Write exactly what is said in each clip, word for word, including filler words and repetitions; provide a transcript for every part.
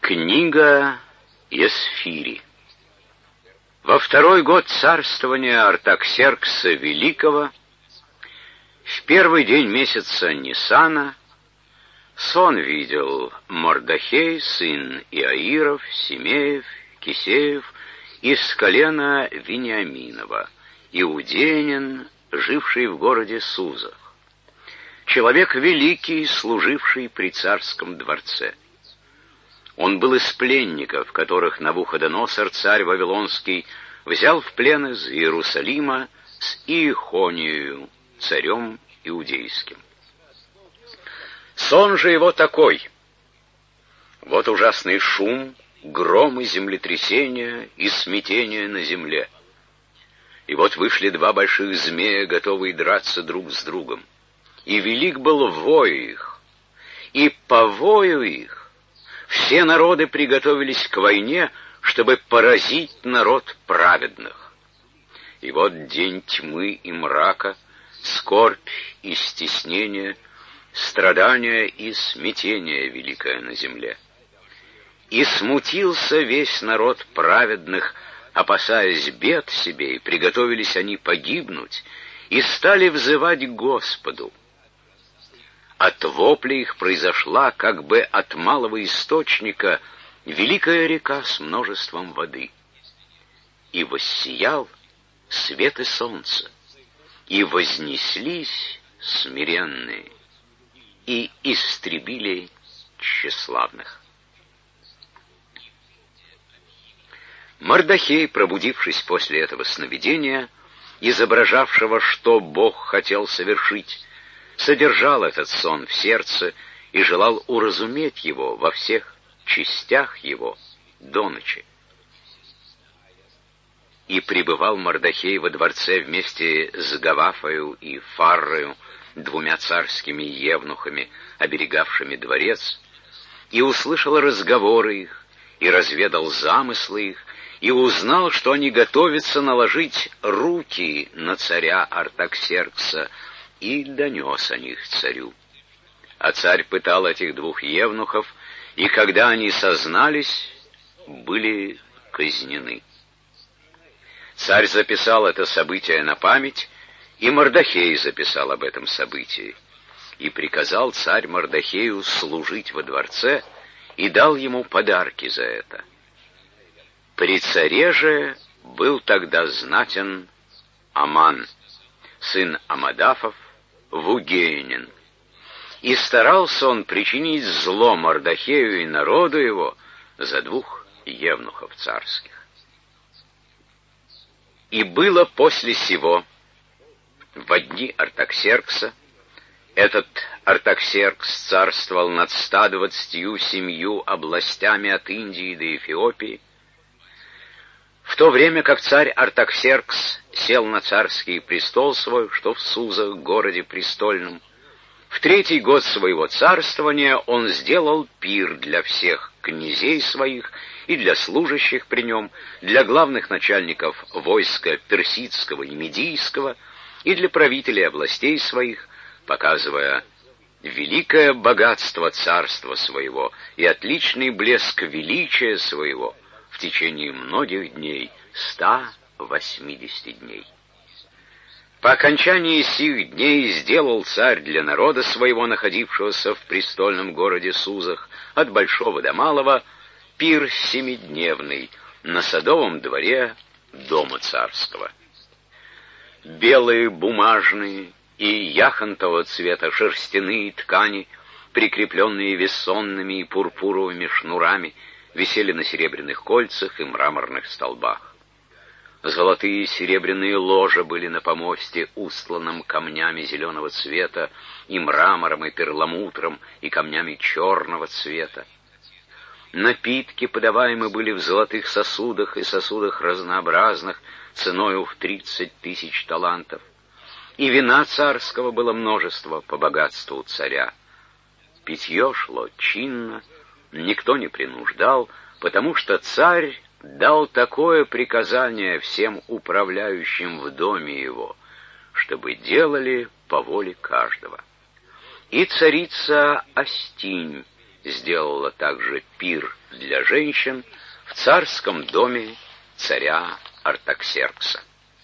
Книга Есфири. Во второй год царствования Артаксеркса Великого, в первый день месяца Нисана, сон видел Мордахей, сын Иаиров, Семеев, Кисеев, из колена Вениаминова, иудеянин, живший в городе Сузах, человек великий, служивший при царском дворце. Он был из пленников, которых Навуходоносор, царь Вавилонский, взял в плен из Иерусалима с Иехонией, царем иудейским. Сон же его такой: вот ужасный шум, гром и землетрясение, и смятение на земле. И вот вышли два больших змея, готовые драться друг с другом. И велик был вой их, и по вою их все народы приготовились к войне, чтобы поразить народ праведных. И вот день тьмы и мрака, скорбь и стеснение, страдание и смятение великое на земле. И смутился весь народ праведных, опасаясь бед себе, и приготовились они погибнуть, и стали взывать к Господу. От вопля их произошла, как бы от малого источника, великая река с множеством воды. И воссиял свет и солнце, и вознеслись смиренные, и истребили тщеславных. Мордахей, пробудившись после этого сновидения, изображавшего, что Бог хотел совершить, содержал этот сон в сердце и желал уразуметь его во всех частях его до ночи. И пребывал Мордахей во дворце вместе с Гавафою и Фаррою, двумя царскими евнухами, оберегавшими дворец, и услышал разговоры их, и разведал замыслы их, и узнал, что они готовятся наложить руки на царя Артаксеркса, и донес о них царю. А царь пытал этих двух евнухов, и когда они сознались, были казнены. Царь записал это событие на память, и Мордахей записал об этом событии. И приказал царь Мордахею служить во дворце, и дал ему подарки за это. При царе же был тогда знатен Аман, сын Амадафов, вугеянин. И старался он причинить зло Мордахею и народу его за двух евнухов царских. И было после сего, во дни Артаксеркса, этот Артаксеркс царствовал над ста двадцатью семью областями от Индии до Эфиопии, в то время как царь Артаксеркс сел на царский престол свой, что в Сузах, городе престольном, в третий год своего царствования он сделал пир для всех князей своих и для служащих при нем, для главных начальников войска персидского и медийского и для правителей областей своих, показывая великое богатство царства своего и отличный блеск величия своего в течение многих дней, ста восьмидесяти дней. По окончании сих дней сделал царь для народа своего, находившегося в престольном городе Сузах, от большого до малого, пир семидневный на садовом дворе дома царского. Белые бумажные и яхонтового цвета шерстяные ткани, прикрепленные весонными и пурпуровыми шнурами, висели на серебряных кольцах и мраморных столбах. Золотые и серебряные ложа были на помосте, устланном камнями зеленого цвета, и мрамором, и перламутром, и камнями черного цвета. Напитки подаваемы были в золотых сосудах и сосудах разнообразных, ценою в тридцать тысяч талантов. И вина царского было множество по богатству царя. Питье шло чинно, никто не принуждал, потому что царь дал такое приказание всем управляющим в доме его, чтобы делали по воле каждого. И царица Астинь сделала также пир для женщин в царском доме царя Артаксеркса.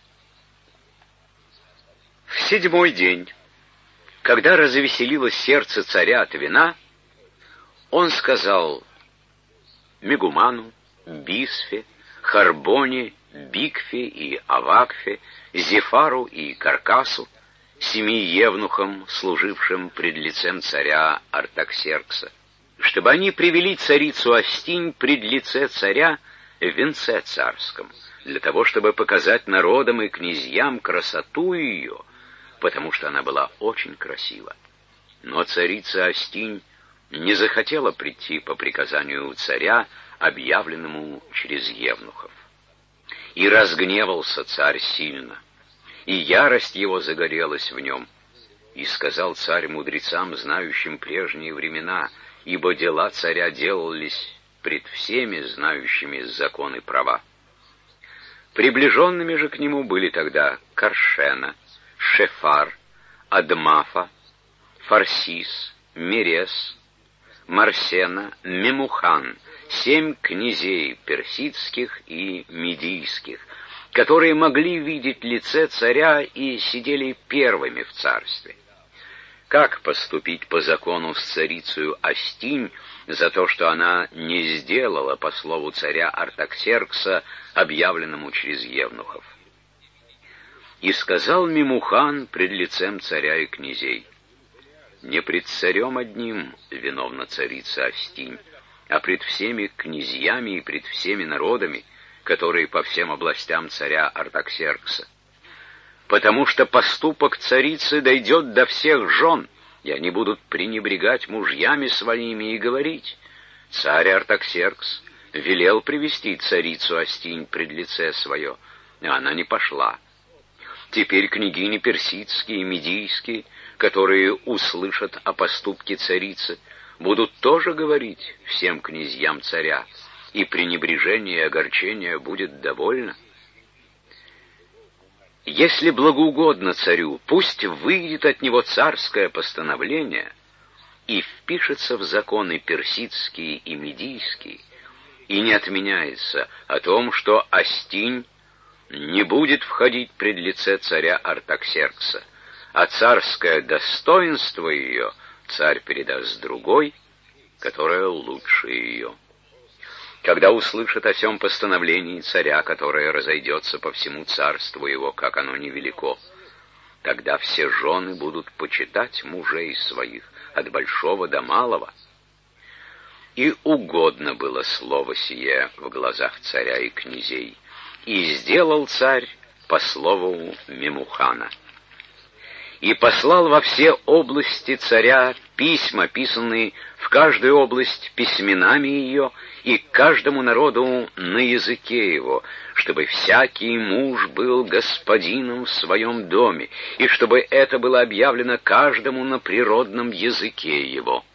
В седьмой день, когда развеселилось сердце царя от вина, он сказал Мегуману, Бисфе, Харбоне, Бикфе и Авакфе, Зефару и Каркасу, семи евнухам, служившим пред лицем царя Артаксеркса, чтобы они привели царицу Астинь пред лице царя в венце царском, для того, чтобы показать народам и князьям красоту ее, потому что она была очень красива. Но царица Астинь не захотела прийти по приказанию царя, объявленному через евнухов. И разгневался царь сильно, и ярость его загорелась в нем. И сказал царь мудрецам, знающим прежние времена, ибо дела царя делались пред всеми, знающими закон и права. Приближенными же к нему были тогда Каршена, Шефар, Адмафа, Фарсис, Мерес, Марсена, Мемухан, семь князей персидских и медийских, которые могли видеть лице царя и сидели первыми в царстве. Как поступить по закону с царицею Астинь за то, что она не сделала по слову царя Артаксеркса, объявленному через евнухов? И сказал Мемухан пред лицем царя и князей: не пред царем одним виновна царица Астинь, а пред всеми князьями и пред всеми народами, которые по всем областям царя Артаксеркса. Потому что поступок царицы дойдет до всех жен, и они будут пренебрегать мужьями своими и говорить: царь Артаксеркс велел привести царицу Астинь пред лице свое, а она не пошла. Теперь княгини персидские и медийские, которые услышат о поступке царицы, будут тоже говорить всем князьям царя, и пренебрежение и огорчение будет довольно. Если благоугодно царю, пусть выйдет от него царское постановление и впишется в законы персидские и медийские, и не отменяется о том, что Астинь не будет входить пред лице царя Артаксеркса, а царское достоинство ее царь передаст другой, которая лучше ее. Когда услышат о сем постановлении царя, которое разойдется по всему царству его, как оно невелико, тогда все жены будут почитать мужей своих, от большого до малого. И угодно было слово сие в глазах царя и князей, и сделал царь по слову Мемухана. И послал во все области царя письма, писанные в каждую область письменами ее, и каждому народу на языке его, чтобы всякий муж был господином в своем доме, и чтобы это было объявлено каждому на природном языке его.